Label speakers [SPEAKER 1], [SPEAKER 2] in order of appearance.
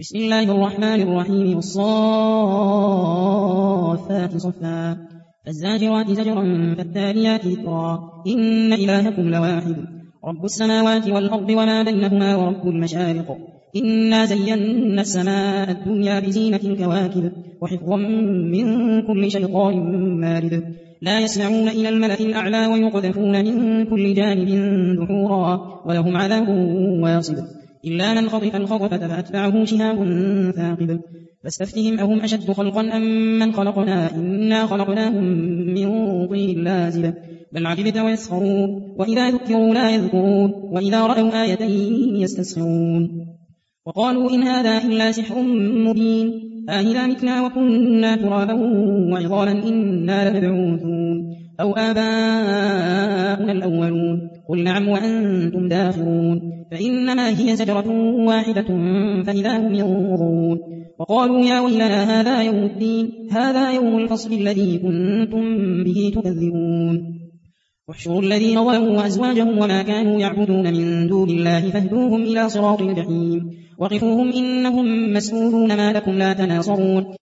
[SPEAKER 1] بسم الله الرحمن الرحيم والصافات صفا فالزاجرات زجرا فالتاليات ذكرا إن إلهكم لواحد رب السماوات والأرض وما بينهما ورب المشارق إنا زينا السماء الدنيا بزينة الكواكب وحفظا من كل شيطان مارد لا يسمعون إلى الملأ الأعلى ويقذفون من كل جانب دحورا ولهم عذاب واصب إلا من خطف الخطفة فأتبعه شهاب ثاقب فاستفتهم أهم أشد خلقا أم من خلقنا إنا خلقناهم من طين لازب بل عجبت ويسخرون وإذا ذكروا لا يذكرون وإذا رأوا آية يستسخرون وقالوا إن هذا إلا سحر مبين أإذا متنا وكنا ترابا وعظاما إنا لمبعوثون أو آباؤنا الأولون قل نعم وأنتم داخرون فإنما هي زجرة واحدة فإذا هم ينظرون وقالوا يا ويلنا هذا يوم الدين هذا يوم الفصل الذي كنتم به تكذبون واحشروا الذين ظلموا وأزواجهم وما كانوا يعبدون من دون الله فاهدوهم إلى صراط الجحيم وقفوهم إنهم مسؤولون ما لكم لا تناصرون